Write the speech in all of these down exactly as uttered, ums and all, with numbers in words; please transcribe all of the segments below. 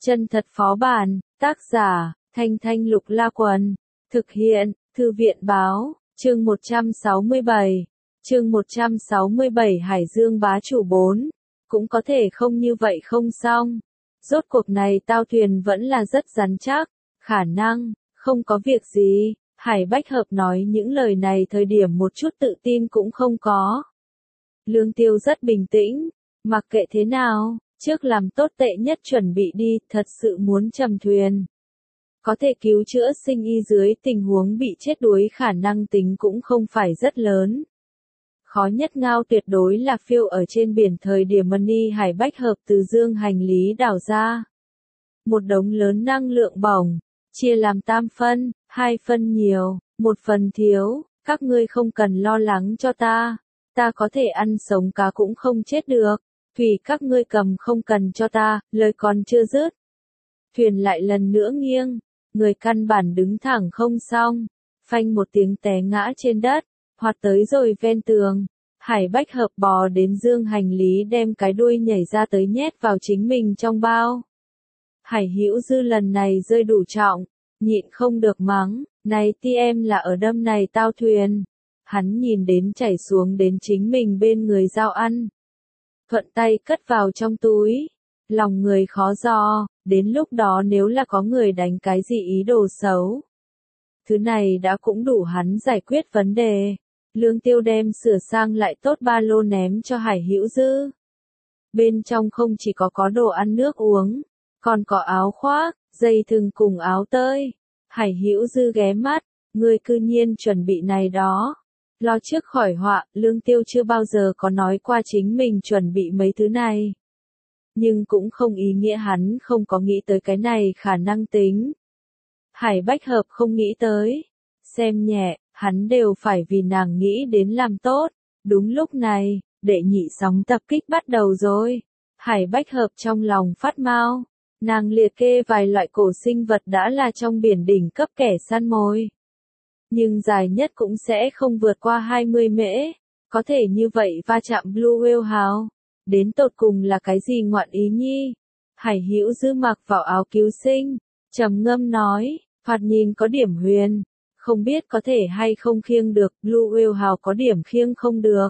Chân thật phó bản, tác giả, Thanh Thanh Lục La Quần, thực hiện, Thư viện Báo, chương một trăm sáu mươi bảy, chương một trăm sáu mươi bảy Hải Dương bá chủ bốn, cũng có thể không như vậy không xong. Rốt cuộc này tao thuyền vẫn là rất rắn chắc, khả năng, không có việc gì. Hải Bách Hợp nói những lời này thời điểm một chút tự tin cũng không có. Lương Tiêu rất bình tĩnh, mặc kệ thế nào, trước làm tốt tệ nhất chuẩn bị đi, thật sự muốn trầm thuyền. Có thể cứu chữa sinh y dưới tình huống bị chết đuối khả năng tính cũng không phải rất lớn. Khó nhất ngao tuyệt đối là phiêu ở trên biển thời điểm Money Hải Bách Hợp từ dương hành lý đào ra. Một đống lớn năng lượng bổng, chia làm tam phân, hai phân nhiều, một phần thiếu, các ngươi không cần lo lắng cho ta, ta có thể ăn sống cá cũng không chết được, thủy các ngươi cầm không cần cho ta, lời còn chưa dứt. Thuyền lại lần nữa nghiêng, người căn bản đứng thẳng không xong, phanh một tiếng té ngã trên đất, hoạt tới rồi ven tường. Hải Bách Hợp bò đến dương hành lý đem cái đuôi nhảy ra tới nhét vào chính mình trong bao. Hải Hữu Dư lần này rơi đủ trọng, nhịn không được mắng, này ti em là ở đâm này tao thuyền. Hắn nhìn đến chảy xuống đến chính mình bên người dao ăn. Thuận tay cất vào trong túi, lòng người khó dò, đến lúc đó nếu là có người đánh cái gì ý đồ xấu. Thứ này đã cũng đủ hắn giải quyết vấn đề. Lương Tiêu đem sửa sang lại tốt ba lô ném cho Hải Hữu Dư. Bên trong không chỉ có có đồ ăn nước uống, còn có áo khoác, dây thừng cùng áo tơi. Hải Hữu Dư ghé mắt, người cư nhiên chuẩn bị này đó. Lo trước khỏi họa, Lương Tiêu chưa bao giờ có nói qua chính mình chuẩn bị mấy thứ này. Nhưng cũng không ý nghĩa hắn không có nghĩ tới cái này khả năng tính. Hải Bách Hợp không nghĩ tới. Xem nhẹ, hắn đều phải vì nàng nghĩ đến làm tốt. Đúng lúc này, đệ nhị sóng tập kích bắt đầu rồi. Hải Bách Hợp trong lòng phát mau. Nàng liệt kê vài loại cổ sinh vật đã là trong biển đỉnh cấp kẻ săn mồi. Nhưng dài nhất cũng sẽ không vượt qua hai mươi mễ. Có thể như vậy va chạm Blue Whale hào. Đến tột cùng là cái gì ngoạn ý nhi? Hải Hữu Dư mặc vào áo cứu sinh, trầm ngâm nói, thoạt nhìn có điểm huyền. Không biết có thể hay không khiêng được, Blue Whale hào có điểm khiêng không được.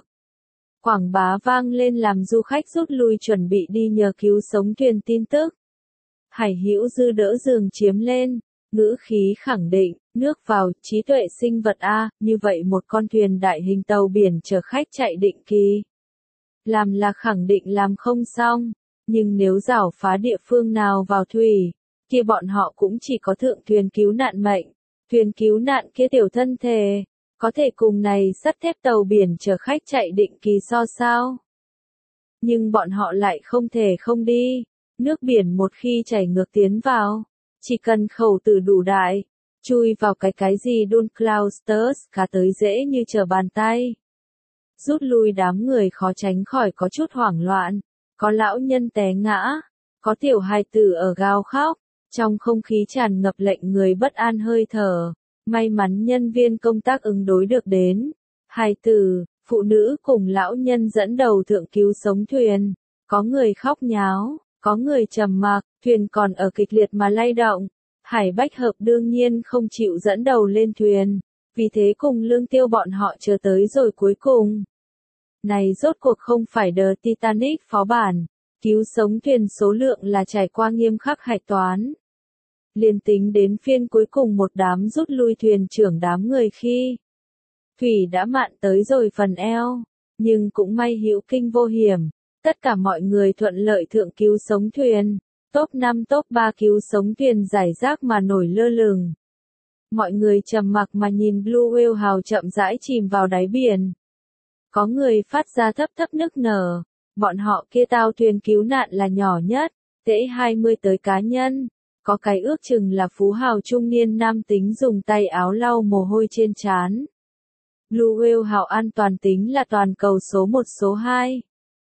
Quảng bá vang lên làm du khách rút lui chuẩn bị đi nhờ cứu sống thuyền tin tức. Hải Hữu Dư đỡ giường chiếm lên, ngữ khí khẳng định, nước vào, trí tuệ sinh vật A, như vậy một con thuyền đại hình tàu biển chở khách chạy định kỳ. Làm là khẳng định làm không xong, nhưng nếu rảo phá địa phương nào vào thủy, kia bọn họ cũng chỉ có thượng thuyền cứu nạn mệnh. Thuyền cứu nạn kia tiểu thân thể, có thể cùng này sắt thép tàu biển chở khách chạy định kỳ so sao. Nhưng bọn họ lại không thể không đi. Nước biển một khi chảy ngược tiến vào, chỉ cần khẩu tử đủ đại, chui vào cái cái gì Don Clausters cả tới dễ như trở bàn tay. Rút lui đám người khó tránh khỏi có chút hoảng loạn, có lão nhân té ngã, có tiểu hài tử ở gào khóc, trong không khí tràn ngập lệnh người bất an hơi thở. May mắn nhân viên công tác ứng đối được đến. Hài tử, phụ nữ cùng lão nhân dẫn đầu thượng cứu sống thuyền, có người khóc nháo. Có người trầm mặc, thuyền còn ở kịch liệt mà lay động. Hải Bách Hợp đương nhiên không chịu dẫn đầu lên thuyền, vì thế cùng Lương Tiêu bọn họ chờ tới rồi cuối cùng. Này rốt cuộc không phải The Titanic phó bản, cứu sống thuyền số lượng là trải qua nghiêm khắc hạch toán. Liên tính đến phiên cuối cùng một đám rút lui thuyền trưởng đám người khi thủy đã mạn tới rồi phần eo, nhưng cũng may hữu kinh vô hiểm. Tất cả mọi người thuận lợi thượng cứu sống thuyền, top năm top ba cứu sống thuyền giải rác mà nổi lơ lửng. Mọi người trầm mặc mà nhìn Blue Whale hào chậm rãi chìm vào đáy biển. Có người phát ra thấp thấp nức nở, bọn họ kia tao thuyền cứu nạn là nhỏ nhất, tễ hai mươi tới cá nhân. Có cái ước chừng là phú hào trung niên nam tính dùng tay áo lau mồ hôi trên trán. Blue Whale hào an toàn tính là toàn cầu số một số hai.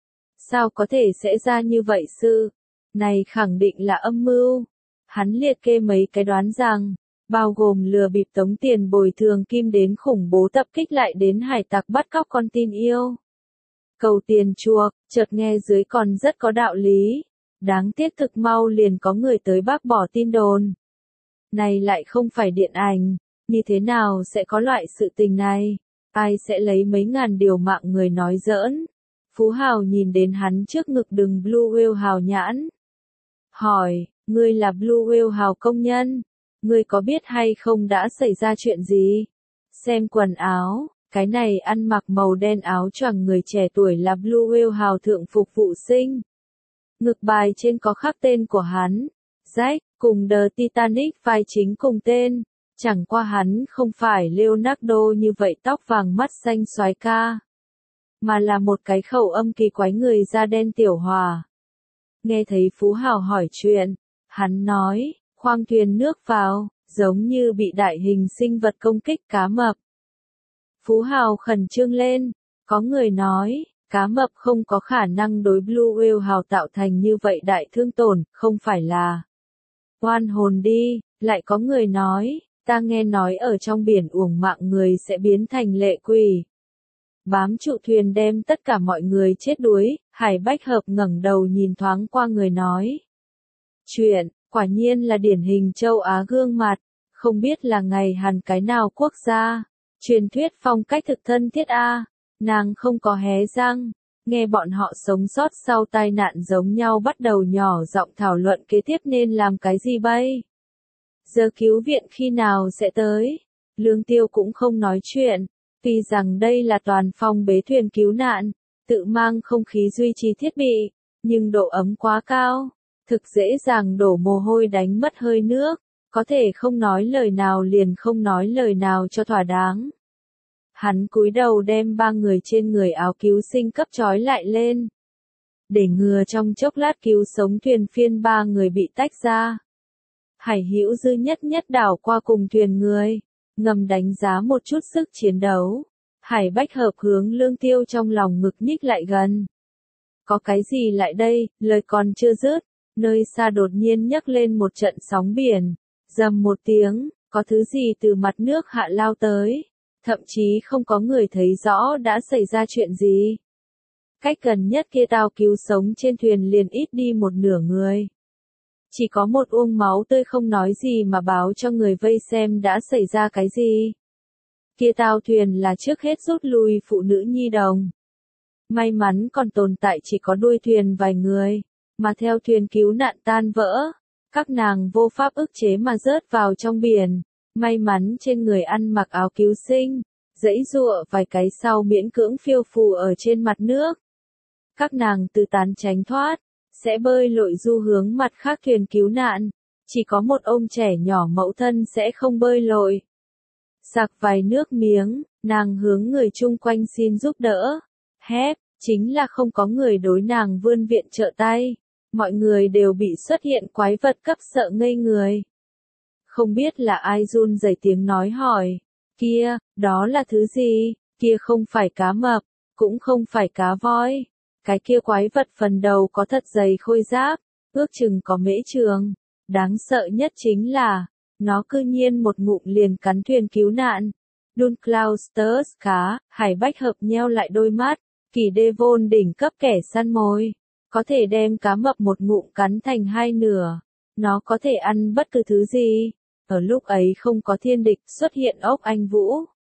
Sao có thể sẽ ra như vậy sự? Này khẳng định là âm mưu. Hắn liệt kê mấy cái đoán rằng, bao gồm lừa bịp tống tiền bồi thường kim đến khủng bố tập kích lại đến hải tặc bắt cóc con tin yêu. Cầu tiền chuộc, chợt nghe dưới còn rất có đạo lý. Đáng tiếc thực mau liền có người tới bác bỏ tin đồn. Này lại không phải điện ảnh, như thế nào sẽ có loại sự tình này? Ai sẽ lấy mấy ngàn điều mạng người nói giỡn? Phú Hào nhìn đến hắn trước ngực đừng Blue Whale hào nhãn. Hỏi, ngươi là Blue Whale hào công nhân? Ngươi có biết hay không đã xảy ra chuyện gì? Xem quần áo, cái này ăn mặc màu đen áo choàng người trẻ tuổi là Blue Whale hào thượng phục vụ sinh. Ngực bài trên có khắc tên của hắn, Jack, cùng The Titanic vai chính cùng tên. Chẳng qua hắn không phải Leonardo như vậy tóc vàng mắt xanh soái ca, mà là một cái khẩu âm kỳ quái người da đen tiểu hòa. Nghe thấy Phú Hào hỏi chuyện, hắn nói, khoang thuyền nước vào, giống như bị đại hình sinh vật công kích cá mập. Phú Hào khẩn trương lên, có người nói, cá mập không có khả năng đối Blue Whale hào tạo thành như vậy đại thương tổn, không phải là oan hồn đi, lại có người nói, ta nghe nói ở trong biển uổng mạng người sẽ biến thành lệ quỷ. Bám trụ thuyền đem tất cả mọi người chết đuối, Hải Bách Hợp ngẩng đầu nhìn thoáng qua người nói. Chuyện, quả nhiên là điển hình châu Á gương mặt, không biết là ngày Hàn cái nào quốc gia. Truyền thuyết phong cách thực thân thiết A, nàng không có hé răng, nghe bọn họ sống sót sau tai nạn giống nhau bắt đầu nhỏ giọng thảo luận kế tiếp nên làm cái gì bây. Giờ cứu viện khi nào sẽ tới? Lương Tiêu cũng không nói chuyện, tuy rằng đây là toàn phòng bế thuyền cứu nạn, tự mang không khí duy trì thiết bị, nhưng độ ấm quá cao, thực dễ dàng đổ mồ hôi đánh mất hơi nước, có thể không nói lời nào liền không nói lời nào cho thỏa đáng. Hắn cúi đầu đem ba người trên người áo cứu sinh cấp trói lại lên, để ngừa trong chốc lát cứu sống thuyền phiên ba người bị tách ra. Hải Hữu Dư nhất nhất đảo qua cùng thuyền người, ngầm đánh giá một chút sức chiến đấu. Hải Bách Hợp hướng Lương Tiêu trong lòng ngực nhích lại gần. Có cái gì lại đây, lời còn chưa dứt, nơi xa đột nhiên nhấc lên một trận sóng biển, rầm một tiếng, có thứ gì từ mặt nước hạ lao tới, thậm chí không có người thấy rõ đã xảy ra chuyện gì. Cách gần nhất kia tàu cứu sống trên thuyền liền ít đi một nửa người. Chỉ có một uông máu tươi không nói gì mà báo cho người vây xem đã xảy ra cái gì. Kia tàu thuyền là trước hết rút lui phụ nữ nhi đồng. May mắn còn tồn tại chỉ có đuôi thuyền vài người, mà theo thuyền cứu nạn tan vỡ, các nàng vô pháp ức chế mà rớt vào trong biển. May mắn trên người ăn mặc áo cứu sinh, giãy giụa vài cái sau miễn cưỡng phiêu phù ở trên mặt nước. Các nàng từ tán tránh thoát, sẽ bơi lội du hướng mặt khác thuyền cứu nạn, chỉ có một ông trẻ nhỏ mẫu thân sẽ không bơi lội. Sặc vài nước miếng, nàng hướng người chung quanh xin giúp đỡ. Hép, chính là không có người đối nàng vươn viện trợ tay. Mọi người đều bị xuất hiện quái vật cấp sợ ngây người. Không biết là ai run rẩy tiếng nói hỏi. Kia, đó là thứ gì? Kia không phải cá mập, cũng không phải cá voi. Cái kia quái vật phần đầu có thật dày khôi giáp, ước chừng có mễ trường. Đáng sợ nhất chính là, nó cư nhiên một ngụm liền cắn thuyền cứu nạn. Dunkleusters cá, Hải Bách Hợp nheo lại đôi mắt, kỳ Devon đỉnh cấp kẻ săn mồi. Có thể đem cá mập một ngụm cắn thành hai nửa. Nó có thể ăn bất cứ thứ gì. Ở lúc ấy không có thiên địch xuất hiện ốc anh vũ.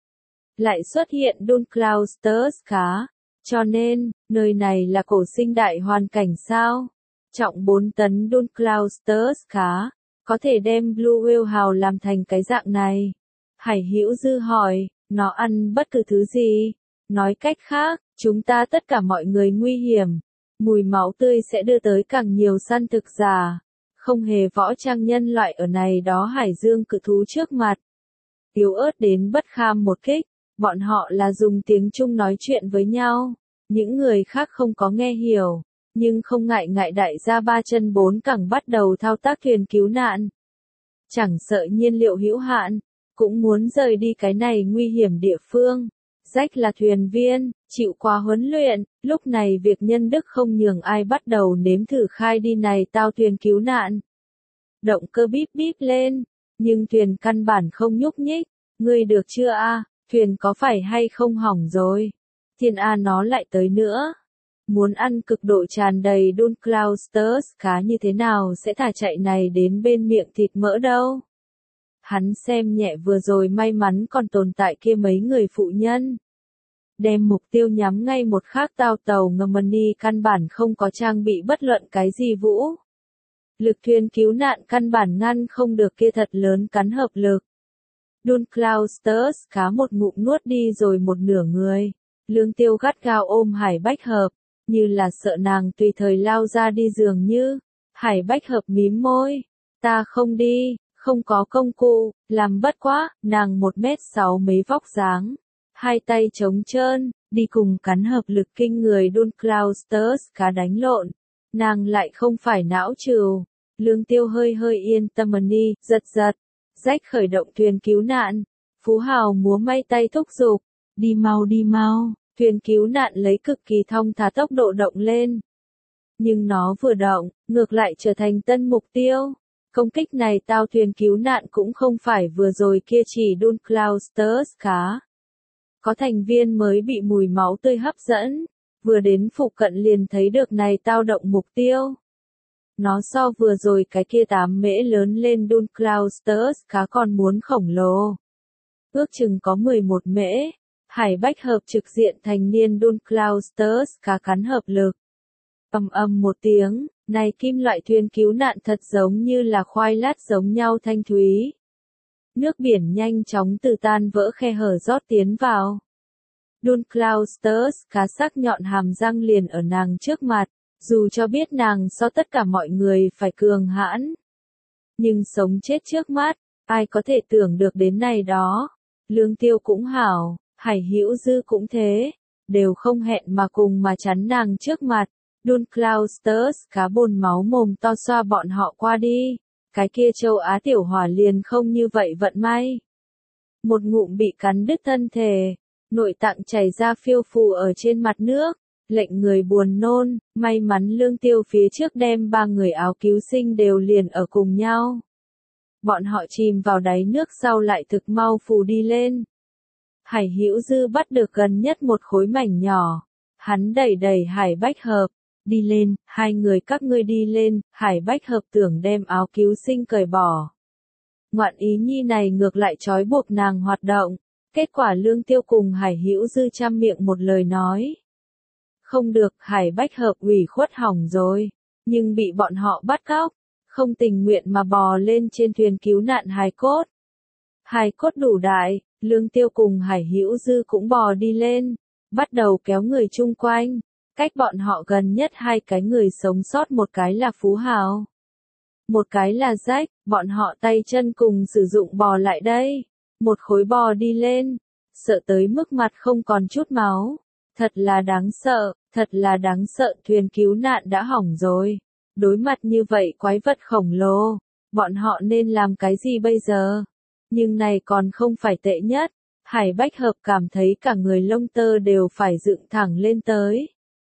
Lại xuất hiện Dunkleusters cá. Cho nên, nơi này là cổ sinh đại hoàn cảnh sao? Trọng bốn tấn Dunkleusters cá. Có thể đem Blue Whale hào làm thành cái dạng này. Hải Hữu Dư hỏi, nó ăn bất cứ thứ gì? Nói cách khác, chúng ta tất cả mọi người nguy hiểm. Mùi máu tươi sẽ đưa tới càng nhiều săn thực giả. Không hề võ trang nhân loại ở này đó hải dương cự thú trước mặt. Yếu ớt đến bất kham một kích, bọn họ là dùng tiếng Trung nói chuyện với nhau. Những người khác không có nghe hiểu, nhưng không ngại ngại đại gia ba chân bốn cẳng bắt đầu thao tác thuyền cứu nạn. Chẳng sợ nhiên liệu hữu hạn, cũng muốn rời đi cái này nguy hiểm địa phương. Jack là thuyền viên, chịu qua huấn luyện, lúc này việc nhân đức không nhường ai bắt đầu nếm thử khai đi này tao thuyền cứu nạn. Động cơ bíp bíp lên, nhưng thuyền căn bản không nhúc nhích. Ngươi được chưa a? Thuyền có phải hay không hỏng rồi? Thiên A nó lại tới nữa. Muốn ăn cực độ tràn đầy Dunkleosteus cá như thế nào sẽ thả chạy này đến bên miệng thịt mỡ đâu. Hắn xem nhẹ vừa rồi may mắn còn tồn tại kia mấy người phụ nhân. Đem mục tiêu nhắm ngay một khác tàu tàu Ngầm-mani căn bản không có trang bị bất luận cái gì vũ. Lực thuyền cứu nạn căn bản ngăn không được kia thật lớn cắn hợp lực. Dunkleosteus cá một ngụm nuốt đi rồi một nửa người. Lương Tiêu gắt gao ôm Hải Bách Hợp, như là sợ nàng tùy thời lao ra đi dường như. Hải Bách Hợp mím môi, ta không đi, không có công cụ, làm bất quá, nàng một mét sáu mấy vóc dáng. Hai tay trống trơn, đi cùng cắn hợp lực kinh người Dunkleosteus cá đánh lộn. Nàng lại không phải não trừu. Lương Tiêu hơi hơi yên tâm đi, giật giật. Rách khởi động thuyền cứu nạn. Phú Hào múa may tay thúc giục. Đi mau đi mau, thuyền cứu nạn lấy cực kỳ thong thả tốc độ động lên. Nhưng nó vừa động, ngược lại trở thành tân mục tiêu. Công kích này tao thuyền cứu nạn cũng không phải vừa rồi kia chỉ Dunkleosteus cá. Có thành viên mới bị mùi máu tươi hấp dẫn, vừa đến phụ cận liền thấy được này tao động mục tiêu. Nó so vừa rồi cái kia tám mễ lớn lên Dunkleosteus cá còn muốn khổng lồ. Ước chừng có mười một mễ. Hải Bách Hợp trực diện thành niên Dunkleosteus cá cắn hợp lực. Ầm ầm một tiếng, này kim loại thuyền cứu nạn thật giống như là khoai lát giống nhau thanh thúy. Nước biển nhanh chóng từ tan vỡ khe hở rót tiến vào. Dunkleosteus cá sắc nhọn hàm răng liền ở nàng trước mặt, dù cho biết nàng so tất cả mọi người phải cường hãn. Nhưng sống chết trước mắt, ai có thể tưởng được đến này đó. Lương Tiêu cũng hảo. Hải Hữu Dư cũng thế, đều không hẹn mà cùng mà chắn nàng trước mặt. Dunkleosteus cá bồn máu mồm to xoa bọn họ qua đi. Cái kia châu Á tiểu hỏa liền không như vậy vận may. Một ngụm bị cắn đứt thân thể, nội tạng chảy ra phiêu phù ở trên mặt nước, lệnh người buồn nôn. May mắn Lương Tiêu phía trước đem ba người áo cứu sinh đều liền ở cùng nhau. Bọn họ chìm vào đáy nước sau lại thực mau phù đi lên. Hải Hữu Dư bắt được gần nhất một khối mảnh nhỏ. Hắn đẩy đẩy Hải Bách Hợp. Đi lên, hai người các ngươi đi lên. Hải Bách Hợp tưởng đem áo cứu sinh cởi bỏ. Ngoạn ý nhi này ngược lại trói buộc nàng hoạt động. Kết quả Lương Tiêu cùng Hải Hữu Dư chăm miệng một lời nói. Không được, Hải Bách Hợp ủy khuất hỏng rồi. Nhưng bị bọn họ bắt cóc. Không tình nguyện mà bò lên trên thuyền cứu nạn hài cốt. Hài cốt đủ đại. Lương Tiêu cùng Hải Hữu Dư cũng bò đi lên, bắt đầu kéo người chung quanh. Cách bọn họ gần nhất hai cái người sống sót, một cái là Phú Hào, một cái là Jack, bọn họ tay chân cùng sử dụng bò lại đây. Một khối bò đi lên, sợ tới mức mặt không còn chút máu. Thật là đáng sợ, thật là đáng sợ, thuyền cứu nạn đã hỏng rồi. Đối mặt như vậy quái vật khổng lồ, bọn họ nên làm cái gì bây giờ? Nhưng này còn không phải tệ nhất. Hải Bách Hợp cảm thấy cả người lông tơ đều phải dựng thẳng lên tới.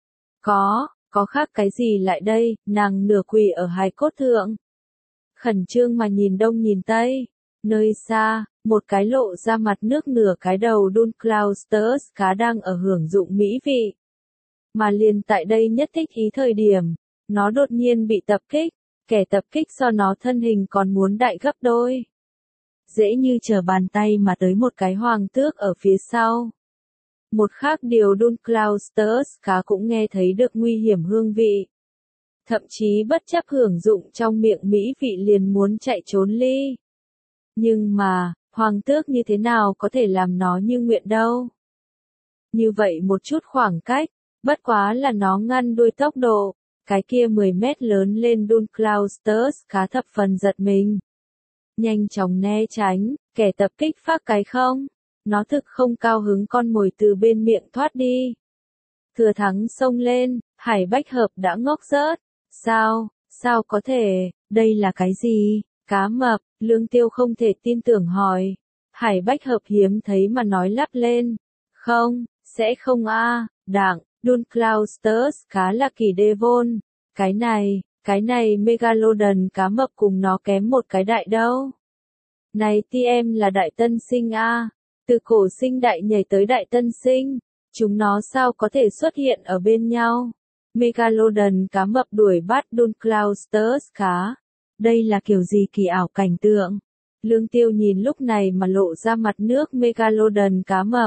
Có, có khác cái gì lại đây, nàng nửa quỳ ở hài cốt thượng. Khẩn trương mà nhìn đông nhìn tây. Nơi xa, một cái lộ ra mặt nước nửa cái đầu Dunkleosteus cá đang ở hưởng dụng mỹ vị. Mà liền tại đây nhất thích ý thời điểm, nó đột nhiên bị tập kích. Kẻ tập kích so nó thân hình còn muốn đại gấp đôi. Dễ như trở bàn tay mà tới một cái hoàng tước ở phía sau. Một khác điều Dunkleosteus cá cũng nghe thấy được nguy hiểm hương vị. Thậm chí bất chấp hưởng dụng trong miệng mỹ vị liền muốn chạy trốn ly. Nhưng mà, hoàng tước như thế nào có thể làm nó như nguyện đâu. Như vậy một chút khoảng cách, bất quá là nó ngăn đuôi tốc độ. Cái kia mười mét lớn lên Dunkleosteus cá thập phần giật mình. Nhanh chóng né tránh, kẻ tập kích phát cái không. Nó thực không cao hứng con mồi từ bên miệng thoát đi. Thừa thắng xông lên, Hải Bách Hợp đã ngốc rớt. Sao, sao có thể, đây là cái gì? Cá mập, Lương Tiêu không thể tin tưởng hỏi. Hải Bách Hợp hiếm thấy mà nói lắp lên. Không, sẽ không a, à, đặng, Dunkleosteus cá là kỳ Devon. Cái này, cái này Megalodon cá mập cùng nó kém một cái đại đâu. Này ti em là đại tân sinh a, à. Từ cổ sinh đại nhảy tới đại tân sinh. Chúng nó sao có thể xuất hiện ở bên nhau? Megalodon cá mập đuổi bắt Dunkleosteus cá. Đây là kiểu gì kỳ ảo cảnh tượng. Lương Tiêu nhìn lúc này mà lộ ra mặt nước Megalodon cá mập.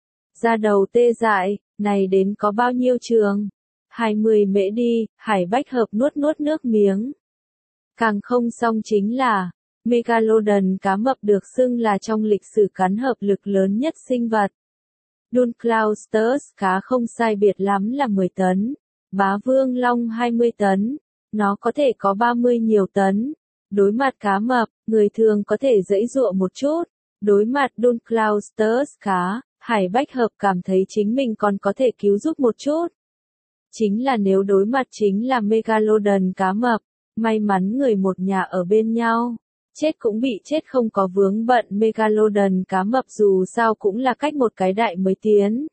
Da đầu tê dại, này đến có bao nhiêu trường? hai mươi mễ đi, Hải Bách Hợp nuốt nuốt nước miếng. Càng không xong chính là, Megalodon cá mập được xưng là trong lịch sử cắn hợp lực lớn nhất sinh vật. Dunkleosteus cá không sai biệt lắm là mười tấn, Bá Vương Long hai mươi tấn, nó có thể có ba mươi nhiều tấn. Đối mặt cá mập, người thường có thể giãy giụa một chút. Đối mặt Dunkleosteus cá, Hải Bách Hợp cảm thấy chính mình còn có thể cứu giúp một chút. Chính là nếu đối mặt chính là Megalodon cá mập, may mắn người một nhà ở bên nhau. Chết cũng bị chết không có vướng bận. Megalodon cá mập dù sao cũng là cách một cái đại mới tiến.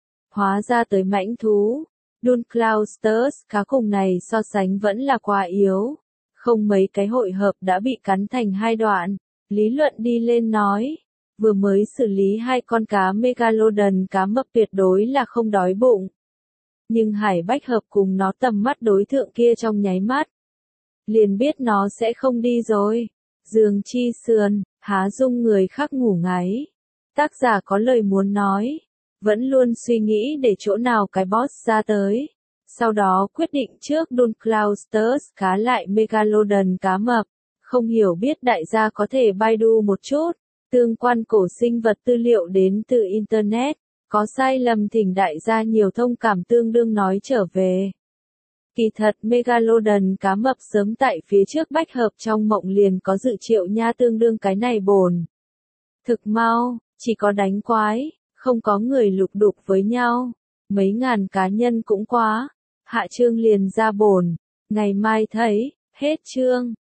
Hóa ra tới mãnh thú. Dunkleosteus cá cùng này so sánh vẫn là quá yếu. Không mấy cái hội hợp đã bị cắn thành hai đoạn. Lý luận đi lên nói. Vừa mới xử lý hai con cá Megalodon cá mập tuyệt đối là không đói bụng. Nhưng Hải Bách Hợp cùng nó tầm mắt đối thượng kia trong nháy mắt. Liền biết nó sẽ không đi rồi. Giường chi sườn, há dung người khác ngủ ngáy. Tác giả có lời muốn nói. Vẫn luôn suy nghĩ để chỗ nào cái boss ra tới. Sau đó quyết định trước Dunkleosteus cá lại Megalodon cá mập. Không hiểu biết đại gia có thể Baidu một chút. Tương quan cổ sinh vật tư liệu đến từ Internet. Có sai lầm thỉnh đại gia nhiều thông cảm tương đương nói trở về. Kỳ thật Megalodon cá mập sớm tại phía trước Bách Hợp trong mộng liền có dự triệu nha tương đương cái này bồn. Thực mau, chỉ có đánh quái, không có người lục đục với nhau. Mấy ngàn cá nhân cũng quá. Hạ chương liền ra bồn. Ngày mai thấy, hết chương.